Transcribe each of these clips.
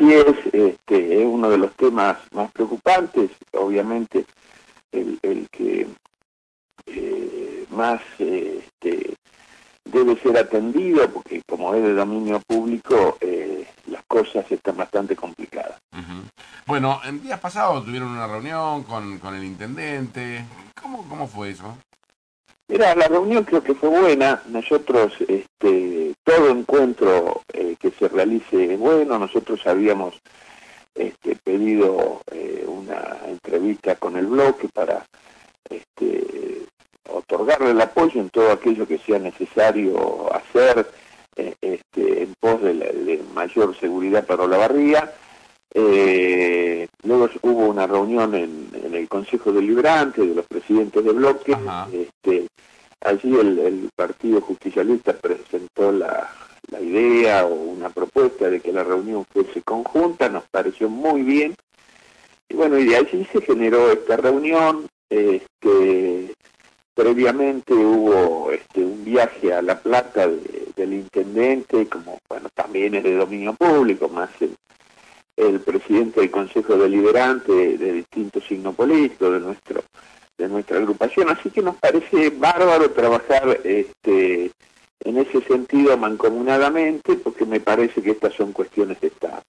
así es uno de los temas más preocupantes, obviamente el que más debe ser atendido, porque como es de dominio público, las cosas están bastante complicadas. Ujú. Bueno, en días pasados tuvieron una reunión con el intendente. ¿Cómo fue eso? Mira, la reunión creo que fue buena. Nosotros, todo encuentro que se realice es bueno. Nosotros habíamos pedido una entrevista con el bloque para otorgarle el apoyo en todo aquello que sea necesario hacer en pos de mayor seguridad para Olavarría. Luego hubo una reunión en el Consejo Deliberante de los presidentes de bloque. Ajá. Allí el Partido Justicialista presentó la idea o una propuesta de que la reunión fuese conjunta, nos pareció muy bien. Y bueno, y de allí se generó esta reunión. Previamente hubo un viaje a La Plata del intendente, como bueno, también es de dominio público, más el presidente del Consejo Deliberante de distinto signo político de nuestra agrupación, así que nos parece bárbaro trabajar en ese sentido mancomunadamente, porque me parece que estas son cuestiones de Estado.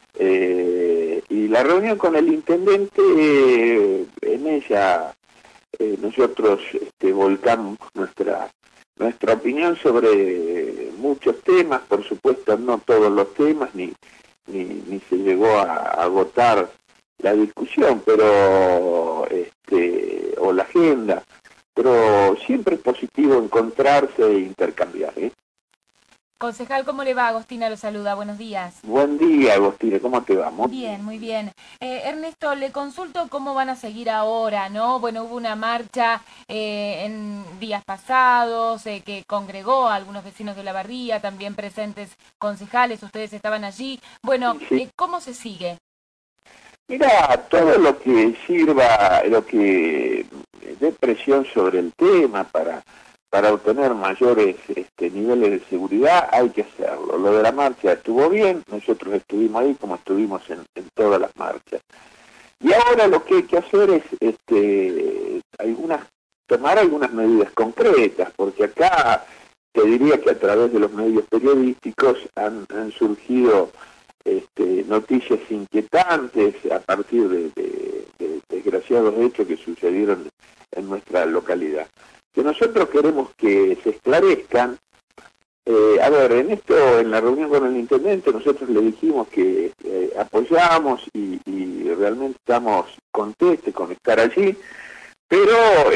Y la reunión con el intendente, en ella nosotros volcamos nuestra opinión sobre muchos temas, por supuesto no todos los temas, ni se llegó a agotar la discusión, pero o la agenda, pero siempre es positivo encontrarse e intercambiar. Concejal, ¿cómo le va? Agostina lo saluda, buenos días. Buen día, Agostina, ¿cómo te va? Bien, muy bien. Ernesto, le consulto cómo van a seguir ahora, ¿no? Bueno, hubo una marcha en días pasados que congregó a algunos vecinos de Olavarría, también presentes concejales, ustedes estaban allí. Bueno, Sí. ¿cómo se sigue? Mira, todo lo que sirva, lo que dé presión sobre el tema para obtener mayores niveles de seguridad, hay que hacerlo. Lo de la marcha estuvo bien, nosotros estuvimos ahí como estuvimos en todas las marchas. Y ahora lo que hay que hacer es tomar algunas medidas concretas, porque acá te diría que a través de los medios periodísticos han surgido noticias inquietantes a partir de desgraciados hechos que sucedieron en nuestra localidad, que nosotros queremos que se esclarezcan. A ver, en la reunión con el intendente nosotros le dijimos que apoyamos y realmente estamos contentos con estar allí, pero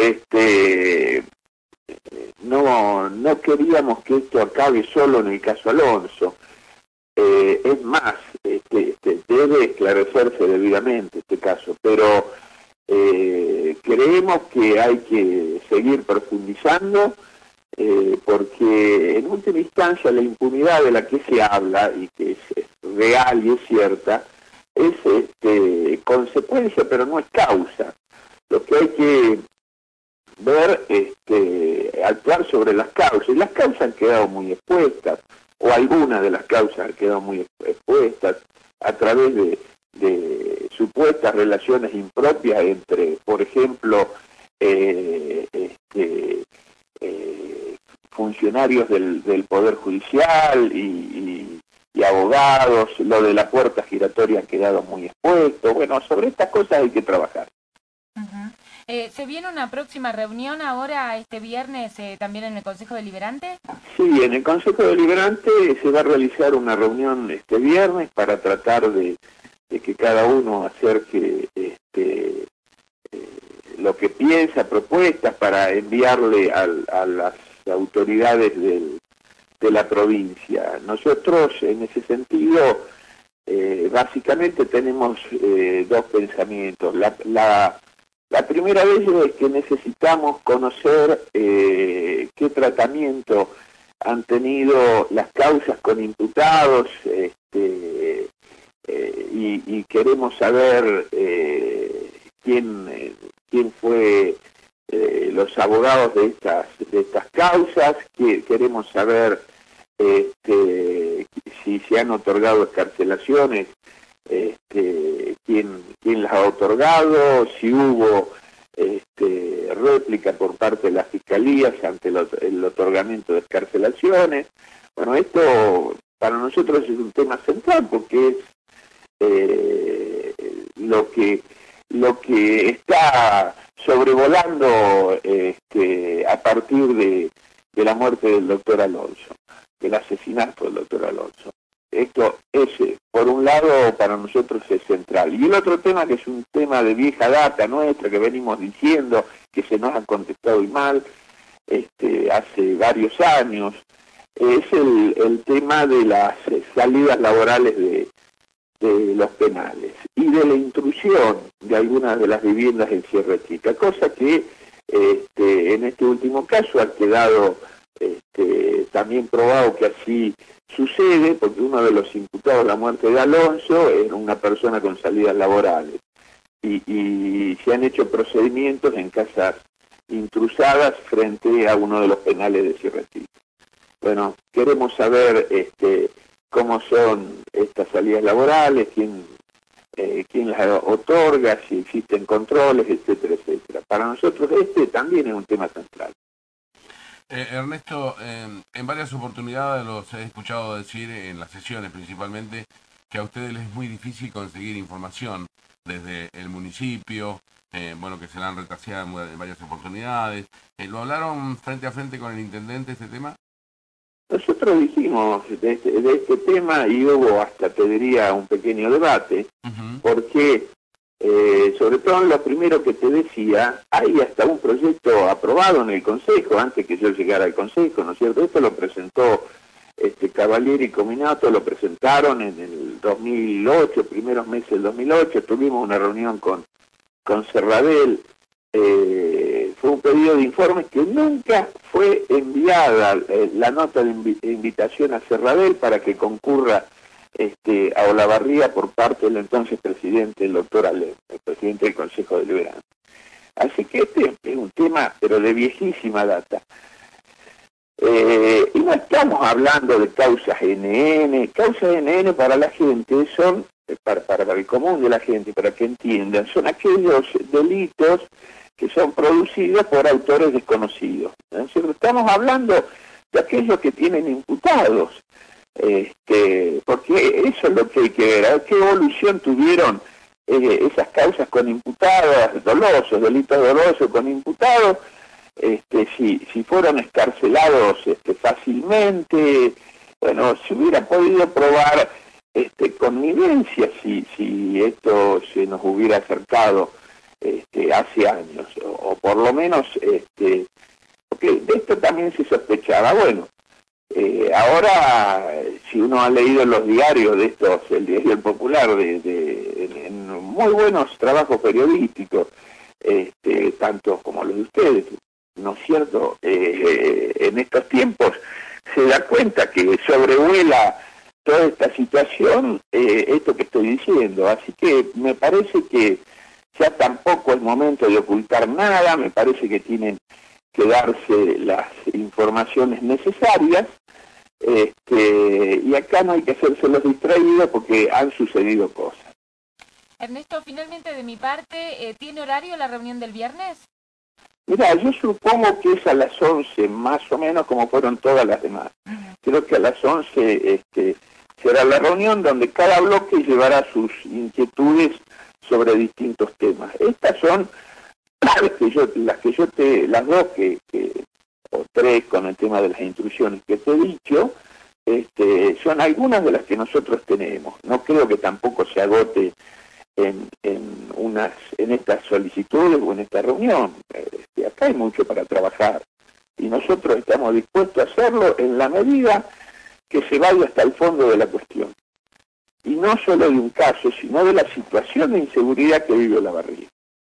no queríamos que esto acabe solo en el caso Alonso. Es más, debe esclarecerse debidamente este caso, pero creemos que hay que seguir profundizando, porque en última instancia la impunidad de la que se habla y que es real y es cierta, es consecuencia pero no es causa. Lo que hay que ver, actuar sobre las causas, y las causas han quedado muy expuestas, o algunas de las causas han quedado muy expuestas a través de supuestas relaciones impropias entre, por ejemplo, funcionarios del Poder Judicial y abogados. Lo de la puerta giratoria ha quedado muy expuesto. Bueno, sobre estas cosas hay que trabajar. ¿Se viene una próxima reunión ahora este viernes también en el Consejo Deliberante? Sí, en el Consejo Deliberante se va a realizar una reunión este viernes para tratar de que cada uno acerque lo que piensa, propuestas para enviarle a las autoridades de la provincia. Nosotros en ese sentido básicamente tenemos dos pensamientos. La primera de ellos es que necesitamos conocer qué tratamiento han tenido las causas con imputados y queremos saber quién fue los abogados de estas causas, queremos saber si se han otorgado excarcelaciones quién las ha otorgado, si hubo réplica por parte de las fiscalías ante el otorgamiento de excarcelaciones. Bueno, esto para nosotros es un tema central porque es lo que está sobrevolando a partir de la muerte del doctor Alonso, del asesinato del doctor Alonso. Esto es, por un lado, para nosotros es central. Y el otro tema, que es un tema de vieja data nuestra, que venimos diciendo, que se nos ha contestado y mal, hace varios años, es el tema de las salidas laborales de los penales y de la intrusión de algunas de las viviendas en Sierra Chica, cosa que en este último caso ha quedado también probado que así sucede, porque uno de los imputados de la muerte de Alonso era una persona con salidas laborales y se han hecho procedimientos en casas intrusadas frente a uno de los penales de Sierra Chica. Bueno, queremos saber cómo son estas salidas laborales, quién las otorga, si existen controles, etcétera, etcétera. Para nosotros también es un tema central. Ernesto, en varias oportunidades los he escuchado decir, en las sesiones principalmente, que a ustedes les es muy difícil conseguir información desde el municipio, que se la han retaseado en varias oportunidades. ¿Lo hablaron frente a frente con el intendente este tema? Nosotros dijimos de este tema y hubo hasta, te diría, un pequeño debate, porque sobre todo en lo primero que te decía, hay hasta un proyecto aprobado en el Consejo, antes que yo llegara al Consejo, ¿no es cierto? Esto lo presentó Cavalieri y Cominato, lo presentaron en el 2008, primeros meses del 2008, tuvimos una reunión con Serradell, fue un pedido de informes que nunca fue enviada la nota de invitación a Serradell para que concurra a Olavarría por parte del entonces presidente, el doctor Alem, el presidente del Consejo Deliberante. Así que es un tema, pero de viejísima data. Y no estamos hablando de causas NN. Causas NN para la gente son, para el común de la gente, para que entiendan, son aquellos delitos que son producidos por autores desconocidos. Estamos hablando de aquellos que tienen imputados, porque eso es lo que hay que ver, qué evolución tuvieron esas causas con imputados dolosos, delitos dolosos con imputados, si fueron escarcelados fácilmente, bueno, se hubiera podido probar connivencia si esto se nos hubiera acercado hace años, o por lo menos, porque de esto también se sospechaba. Bueno, ahora, si uno ha leído los diarios de estos, el Diario Popular, en muy buenos trabajos periodísticos, tanto como los de ustedes, ¿no es cierto? En estos tiempos se da cuenta que sobrevuela toda esta situación, esto que estoy diciendo. Así que me parece que ya tampoco es momento de ocultar nada, me parece que tienen que darse las informaciones necesarias, y acá no hay que hacerse los distraídos porque han sucedido cosas. Ernesto, finalmente de mi parte, ¿tiene horario la reunión del viernes? Mira, yo supongo que es a las 11, más o menos, como fueron todas las demás. Creo que a las 11 será la reunión donde cada bloque llevará sus inquietudes sobre distintos temas. Estas son las dos o tres con el tema de las instrucciones que te he dicho, son algunas de las que nosotros tenemos. No creo que tampoco se agote en estas solicitudes o en esta reunión. Acá hay mucho para trabajar y nosotros estamos dispuestos a hacerlo en la medida que se vaya hasta el fondo de la cuestión. Y no solo de un caso, sino de la situación de inseguridad que vive Olavarría.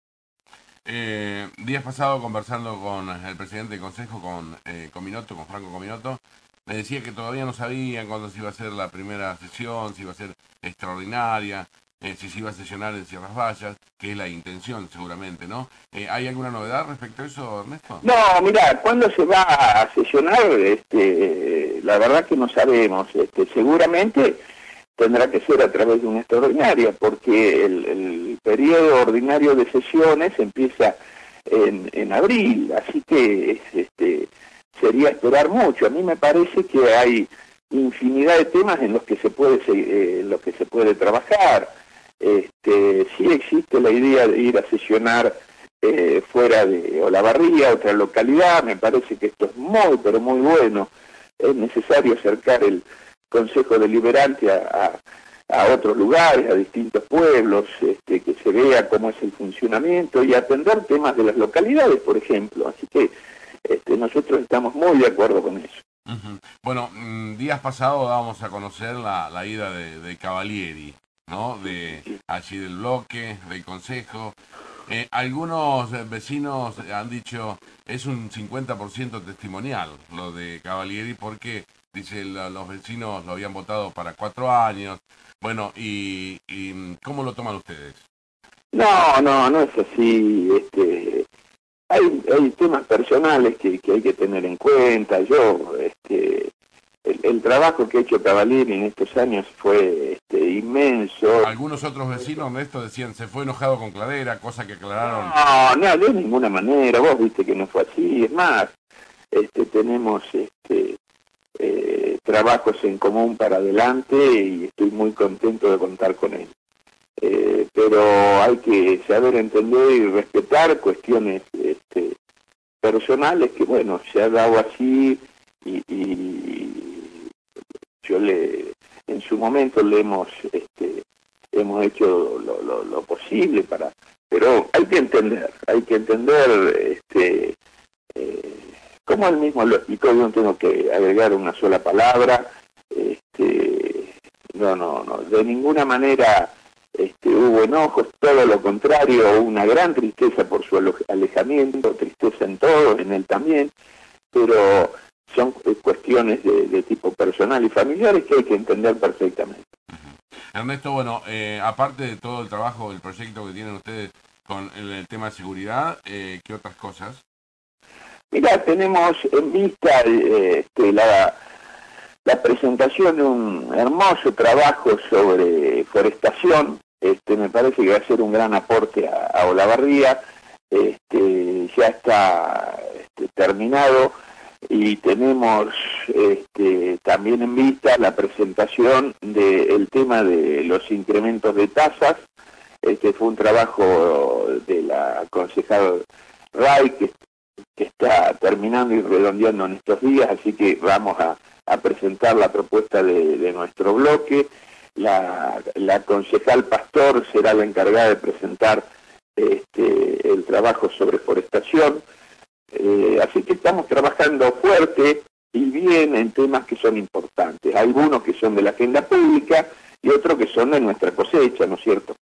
Días pasados, conversando con el presidente del Consejo, con Franco Cominotto, me decía que todavía no sabían cuándo se iba a hacer la primera sesión, si iba a ser extraordinaria, si se iba a sesionar en Sierras Vallas, que es la intención seguramente, ¿no? ¿Hay alguna novedad respecto a eso, Ernesto? No, mira, ¿cuándo se va a sesionar? La verdad que no sabemos. Seguramente tendrá que ser a través de una extraordinaria, porque el periodo ordinario de sesiones empieza en abril, así que sería esperar mucho. A mí me parece que hay infinidad de temas en los que se puede trabajar. Sí existe la idea de ir a sesionar fuera de Olavarría, otra localidad. Me parece que esto es muy, pero muy bueno. Es necesario acercar el Consejo Deliberante a otros lugares, a distintos pueblos, que se vea cómo es el funcionamiento y atender temas de las localidades, por ejemplo. Así que nosotros estamos muy de acuerdo con eso. Uh-huh. Bueno, días pasados dábamos a conocer la ida de Cavalieri, ¿no? Allí del bloque, del consejo. Algunos vecinos han dicho es un 50% testimonial lo de Cavalieri, porque dice los vecinos lo habían votado para 4 años. Bueno, y ¿cómo lo toman ustedes? No es así. Hay temas personales que hay que tener en cuenta. El trabajo que ha hecho Cavalieri en estos años fue inmenso. Algunos otros vecinos de esto decían se fue enojado con Cladera, cosa que aclararon. No, de ninguna manera. Vos viste que no fue así. Es más, tenemos trabajos en común para adelante y estoy muy contento de contar con él. Pero hay que saber entender y respetar cuestiones personales que, bueno, se ha dado así y yo en su momento le hemos hecho lo posible pero hay que entender como él mismo lo explicó. Yo no tengo que agregar una sola palabra. No, de ninguna manera hubo enojos, todo lo contrario, una gran tristeza por su alejamiento, tristeza en todos, en él también, pero son cuestiones de tipo personal y familiares que hay que entender perfectamente. Ernesto, bueno, aparte de todo el trabajo, el proyecto que tienen ustedes con el tema de seguridad, ¿qué otras cosas? Mira, tenemos en vista la presentación de un hermoso trabajo sobre forestación. Me parece que va a ser un gran aporte a Olavarría. Ya está terminado y tenemos también en vista la presentación del tema de los incrementos de tasas. Fue un trabajo de la concejal Ray que está terminando y redondeando en estos días, así que vamos a presentar la propuesta de nuestro bloque. La concejal Pastor será la encargada de presentar el trabajo sobre forestación. Así que estamos trabajando fuerte y bien en temas que son importantes, algunos que son de la agenda pública y otros que son de nuestra cosecha, ¿no es cierto?